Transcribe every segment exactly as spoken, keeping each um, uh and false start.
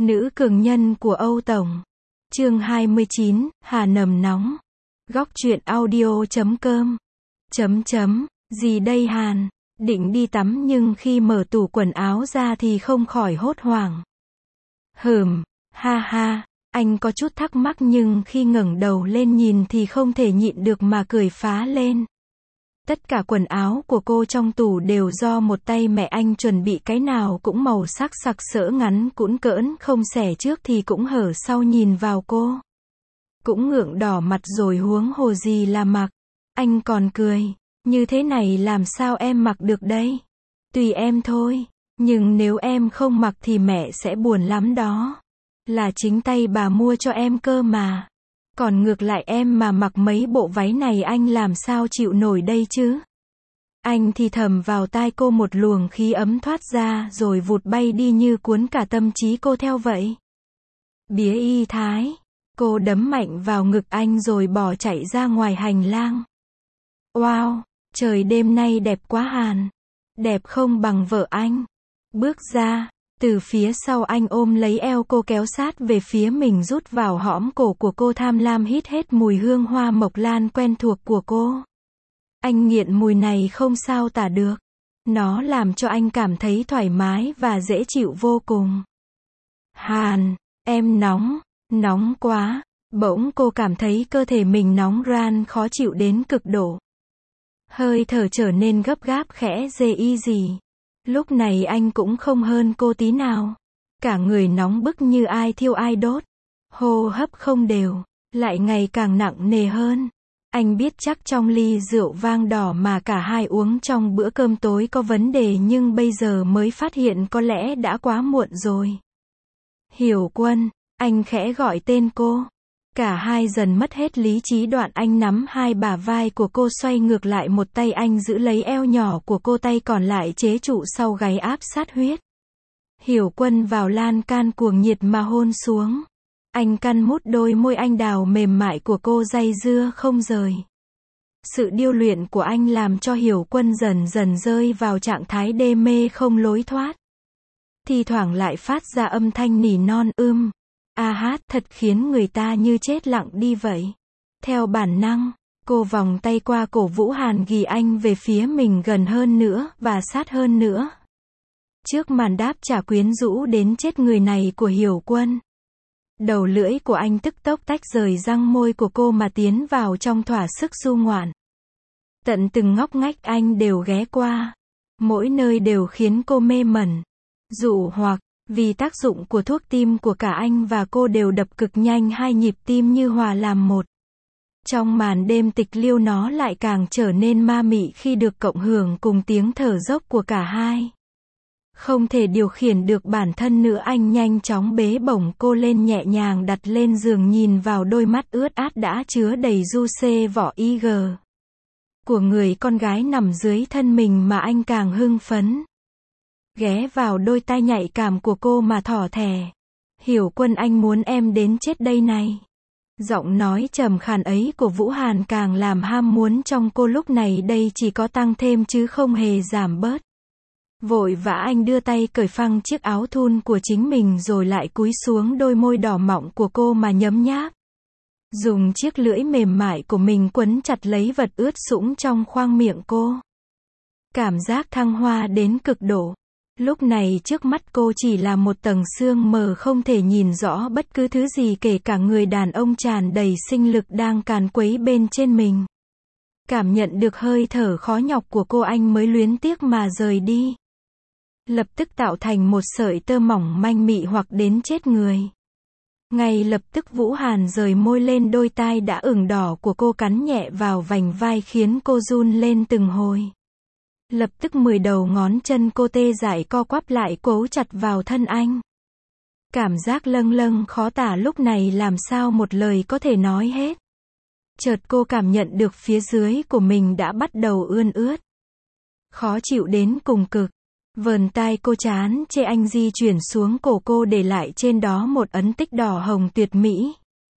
Nữ cường nhân của Âu Tổng. Chương hai mươi chín, Hà Nầm Nóng. Góc truyện audio chấm com. Chấm chấm, gì đây Hàn? Định đi tắm nhưng khi mở tủ quần áo ra thì không khỏi hốt hoảng. Hừm, ha ha, anh có chút thắc mắc nhưng khi ngẩng đầu lên nhìn thì không thể nhịn được mà cười phá lên. Tất cả quần áo của cô trong tủ đều do một tay mẹ anh chuẩn bị, cái nào cũng màu sắc sặc sỡ, ngắn cũn cỡn, không xẻ trước thì cũng hở sau, nhìn vào cô cũng ngượng đỏ mặt rồi, huống hồ gì là mặc. Anh còn cười, như thế này làm sao em mặc được đây? Tùy em thôi, nhưng nếu em không mặc thì mẹ sẽ buồn lắm đó. Là chính tay bà mua cho em cơ mà. Còn ngược lại em mà mặc mấy bộ váy này anh làm sao chịu nổi đây chứ? Anh thì thầm vào tai cô, một luồng khí ấm thoát ra rồi vụt bay đi như cuốn cả tâm trí cô theo vậy. Bía y thái. Cô đấm mạnh vào ngực anh rồi bỏ chạy ra ngoài hành lang. Wow, trời đêm nay đẹp quá Hàn. Đẹp không bằng vợ anh. Bước ra, từ phía sau anh ôm lấy eo cô, kéo sát về phía mình, rút vào hõm cổ của cô, tham lam hít hết mùi hương hoa mộc lan quen thuộc của cô. Anh nghiện mùi này không sao tả được. Nó làm cho anh cảm thấy thoải mái và dễ chịu vô cùng. Hàn, em nóng, nóng quá. Bỗng cô cảm thấy cơ thể mình nóng ran, khó chịu đến cực độ. Hơi thở trở nên gấp gáp, khẽ dê y gì. Lúc này anh cũng không hơn cô tí nào. Cả người nóng bức như ai thiêu ai đốt. Hô hấp không đều, lại ngày càng nặng nề hơn. Anh biết chắc trong ly rượu vang đỏ mà cả hai uống trong bữa cơm tối có vấn đề, nhưng bây giờ mới phát hiện có lẽ đã quá muộn rồi. Hiểu Quân, anh khẽ gọi tên cô. Cả hai dần mất hết lý trí, đoạn anh nắm hai bả vai của cô xoay ngược lại, một tay anh giữ lấy eo nhỏ của cô, tay còn lại chế trụ sau gáy áp sát huyết. Hiểu Quân vào lan can cuồng nhiệt mà hôn xuống. Anh căn mút đôi môi anh đào mềm mại của cô, dây dưa không rời. Sự điêu luyện của anh làm cho Hiểu Quân dần dần rơi vào trạng thái đê mê không lối thoát. Thì thoảng lại phát ra âm thanh nỉ non ưm. A hát, thật khiến người ta như chết lặng đi vậy. Theo bản năng, cô vòng tay qua cổ Vũ Hàn, ghi anh về phía mình gần hơn nữa, và sát hơn nữa. Trước màn đáp trả quyến rũ đến chết người này của Hiểu Quân, đầu lưỡi của anh tức tốc tách rời răng môi của cô mà tiến vào trong, thỏa sức du ngoạn. Tận từng ngóc ngách anh đều ghé qua. Mỗi nơi đều khiến cô mê mẩn, dụ hoặc. Vì tác dụng của thuốc tim của cả anh và cô đều đập cực nhanh, hai nhịp tim như hòa làm một. Trong màn đêm tịch liêu, nó lại càng trở nên ma mị khi được cộng hưởng cùng tiếng thở dốc của cả hai. Không thể điều khiển được bản thân nữa, anh nhanh chóng bế bổng cô lên, nhẹ nhàng đặt lên giường, nhìn vào đôi mắt ướt át đã chứa đầy du xê vỏ i giê của người con gái nằm dưới thân mình mà anh càng hưng phấn. Ghé vào đôi tai nhạy cảm của cô mà thỏ thẻ. Hiểu Quân, anh muốn em đến chết đây này. Giọng nói trầm khàn ấy của Vũ Hàn càng làm ham muốn trong cô lúc này đây chỉ có tăng thêm chứ không hề giảm bớt. Vội vã anh đưa tay cởi phăng chiếc áo thun của chính mình rồi lại cúi xuống đôi môi đỏ mọng của cô mà nhấm nháp. Dùng chiếc lưỡi mềm mại của mình quấn chặt lấy vật ướt sũng trong khoang miệng cô. Cảm giác thăng hoa đến cực độ. Lúc này trước mắt cô chỉ là một tầng sương mờ, không thể nhìn rõ bất cứ thứ gì, kể cả người đàn ông tràn đầy sinh lực đang càn quấy bên trên mình. Cảm nhận được hơi thở khó nhọc của cô, anh mới luyến tiếc mà rời đi. Lập tức tạo thành một sợi tơ mỏng manh mị hoặc đến chết người. Ngay lập tức Vũ Hàn rời môi lên đôi tai đã ửng đỏ của cô, cắn nhẹ vào vành vai khiến cô run lên từng hồi. Lập tức mười đầu ngón chân cô tê dại co quắp lại, cố chặt vào thân anh. Cảm giác lâng lâng khó tả lúc này làm sao một lời có thể nói hết. Chợt cô cảm nhận được phía dưới của mình đã bắt đầu ươn ướt. Khó chịu đến cùng cực. Vờn tai cô chán chê anh di chuyển xuống cổ cô, để lại trên đó một ấn tích đỏ hồng tuyệt mỹ.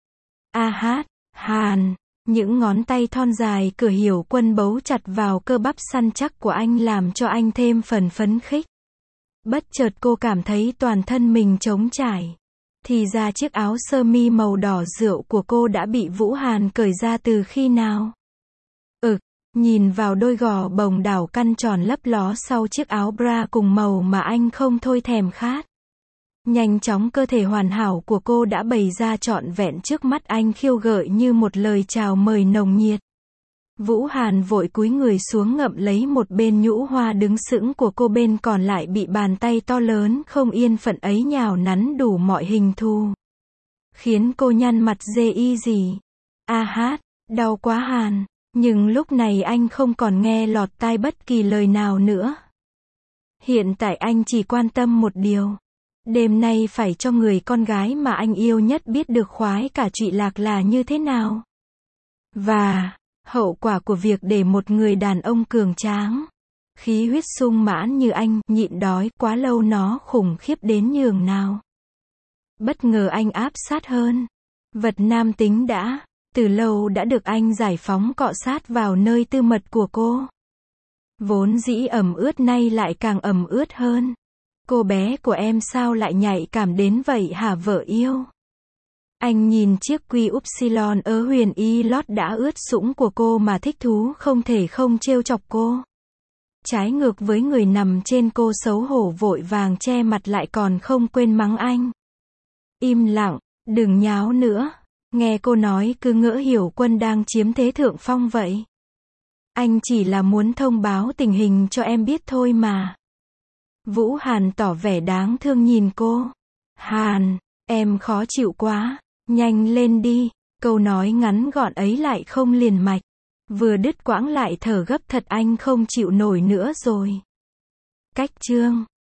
A hát, Hàn. Những ngón tay thon dài của Hiểu Quân bấu chặt vào cơ bắp săn chắc của anh làm cho anh thêm phần phấn khích. Bất chợt cô cảm thấy toàn thân mình trống trải. Thì ra chiếc áo sơ mi màu đỏ rượu của cô đã bị Vũ Hàn cởi ra từ khi nào? Ừ, nhìn vào đôi gò bồng đảo căn tròn lấp ló sau chiếc áo bra cùng màu mà anh không thôi thèm khát. Nhanh chóng cơ thể hoàn hảo của cô đã bày ra trọn vẹn trước mắt anh khiêu gợi như một lời chào mời nồng nhiệt. Vũ Hàn vội cúi người xuống ngậm lấy một bên nhũ hoa đứng sững của cô, bên còn lại bị bàn tay to lớn không yên phận ấy nhào nắn đủ mọi hình thù. Khiến cô nhăn mặt dê y gì. A hát, đau quá Hàn. Nhưng lúc này anh không còn nghe lọt tai bất kỳ lời nào nữa. Hiện tại anh chỉ quan tâm một điều. Đêm nay phải cho người con gái mà anh yêu nhất biết được khoái cả trụy lạc là như thế nào. Và hậu quả của việc để một người đàn ông cường tráng, khí huyết sung mãn như anh, nhịn đói quá lâu nó khủng khiếp đến nhường nào. Bất ngờ anh áp sát hơn. Vật nam tính đã, từ lâu đã được anh giải phóng cọ sát vào nơi tư mật của cô. Vốn dĩ ẩm ướt nay lại càng ẩm ướt hơn. Cô bé của em sao lại nhạy cảm đến vậy hả vợ yêu? Anh nhìn chiếc quy upsilon ớ huyền y lót đã ướt sũng của cô mà thích thú không thể không trêu chọc cô. Trái ngược với người nằm trên cô xấu hổ vội vàng che mặt lại còn không quên mắng anh. Im lặng, đừng nháo nữa. Nghe cô nói cứ ngỡ Hiểu Quân đang chiếm thế thượng phong vậy. Anh chỉ là muốn thông báo tình hình cho em biết thôi mà. Vũ Hàn tỏ vẻ đáng thương nhìn cô. Hàn, em khó chịu quá. Nhanh lên đi. Câu nói ngắn gọn ấy lại không liền mạch. Vừa đứt quãng lại thở gấp thật, anh không chịu nổi nữa rồi. Cách chương